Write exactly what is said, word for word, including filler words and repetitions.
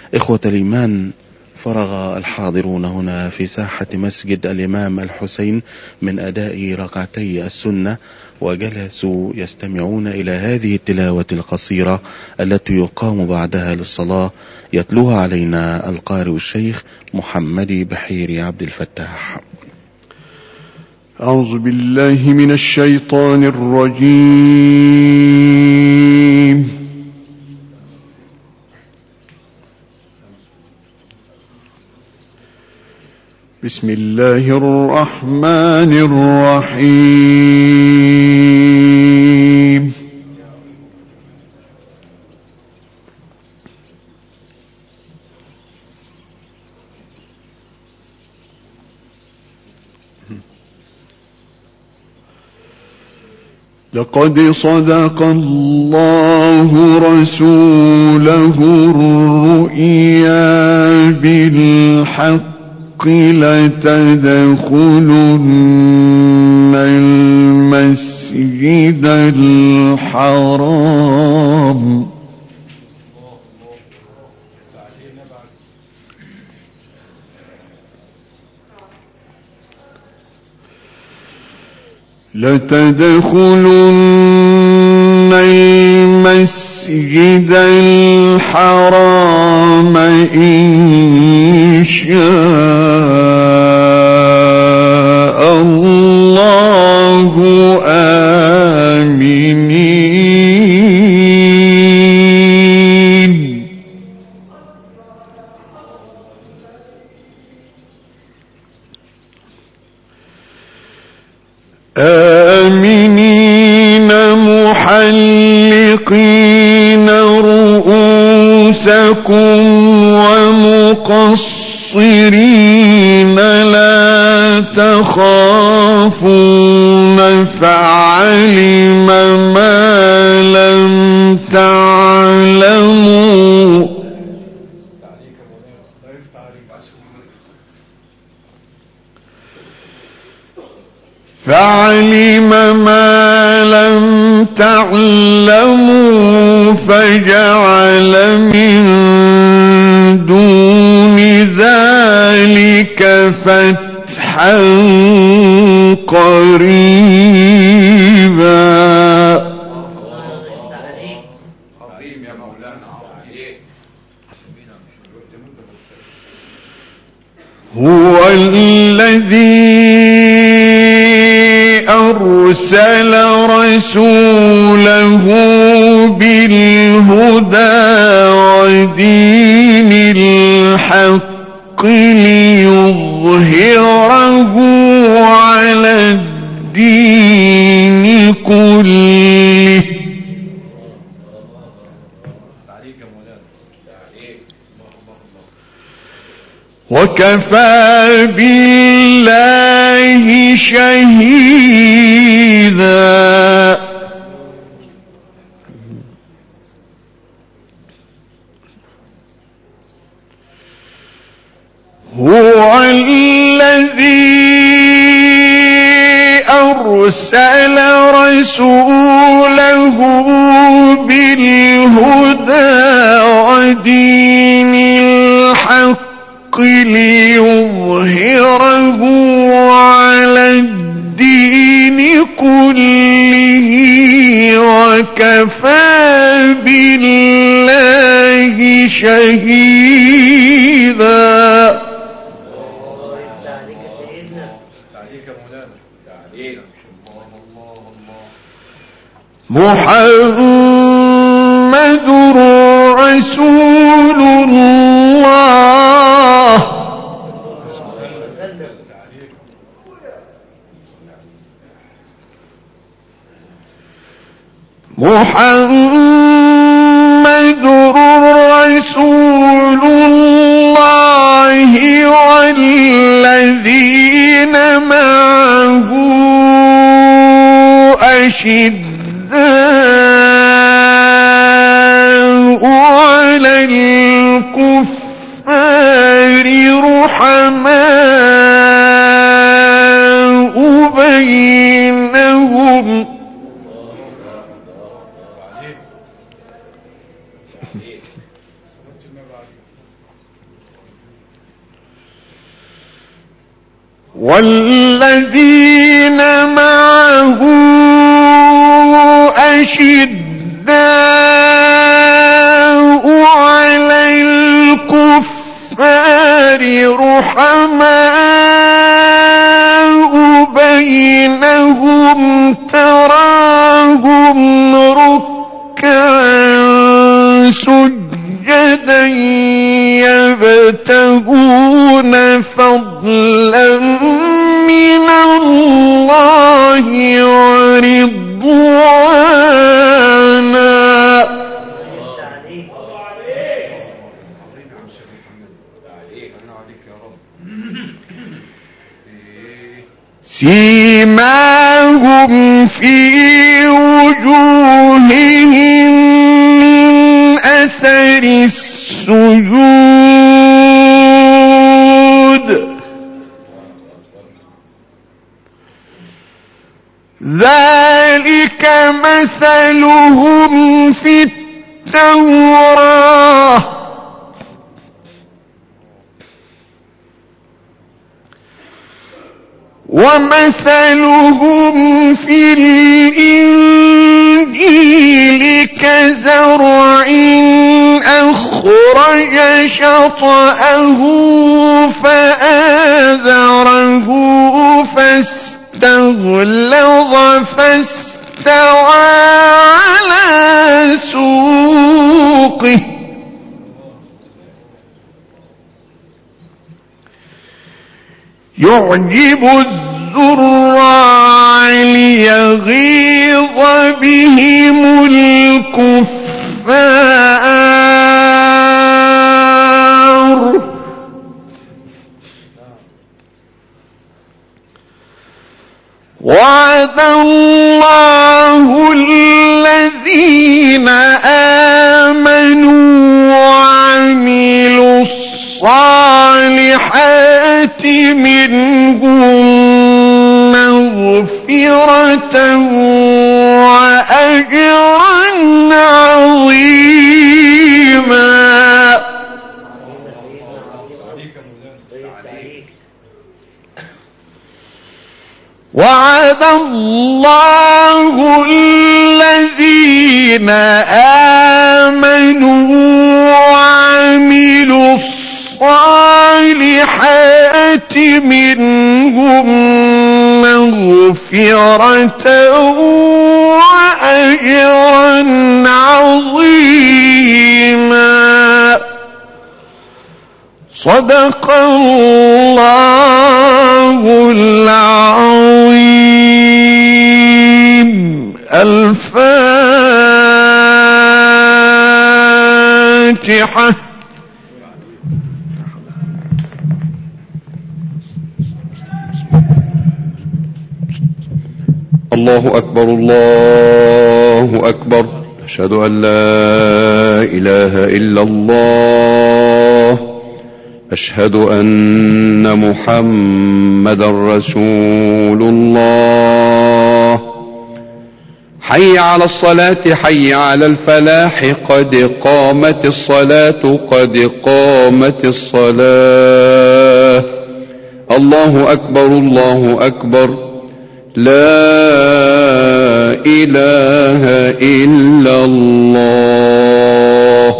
إخوة الإيمان، فرغ الحاضرون هنا في ساحة مسجد الإمام الحسين من أداء ركعتي السنة، وجلسوا يستمعون إلى هذه التلاوة القصيرة التي يقام بعدها للصلاة، يتلوها علينا القارئ الشيخ محمد بحيري عبد الفتاح. أعوذ بالله من الشيطان الرجيم. بسم الله الرحمن الرحيم. لقد صدق الله رسوله الرؤيا بالحق لتدخلن المسجد الحرام لتدخلن المسجد الحرام إن شاء الله آمنين. آمنين محلقين رؤوسكم ومقصرين لا تخافون فعلم ما لم تعلموا فعلم ما لم تعلموا فجعل من دون ذلك فتحا قريبا. هو الذي أرسل رسوله بالهدى ودين الحق ليظهره على الدين كله وكفى بالله شهيدا. هو الذي أرسل رسوله بالهدى ودين الحق ليظهره على الدين كله وكفى بالله شهيدا. محمد رسول الله محمد رسول الله والذين معه أشداء على الكفار رحماء بينهم والذين معه أشداء على الكفار رحماء بينهم تراهم ركعا سجدا يبتغون فضلا من الله ورضوانا سيماهم في وجوههم من أثر السجود ذلك مثلهم في التوراة ومثلهم في الإنجيل كزرع أخرج شطأه فآذره فاستغلظ فاستوى على سوقه يعجب الزراع ليغيظ بهم الكفار وعد الله الذين آمنوا وعملوا الصالحات منهم مغفرة وأجرا عظيما وعد الله الذين آمنوا وعملوا الصالحات منهم مغفرة وأجرا عظيما صدق الله العظيم الفاتحة الله أكبر الله أكبر أشهد أن لا إله إلا الله أشهد أن محمدا رسول الله حي على الصلاة حي على الفلاح قد قامت الصلاة قد قامت الصلاة الله أكبر الله أكبر لا إله إلا الله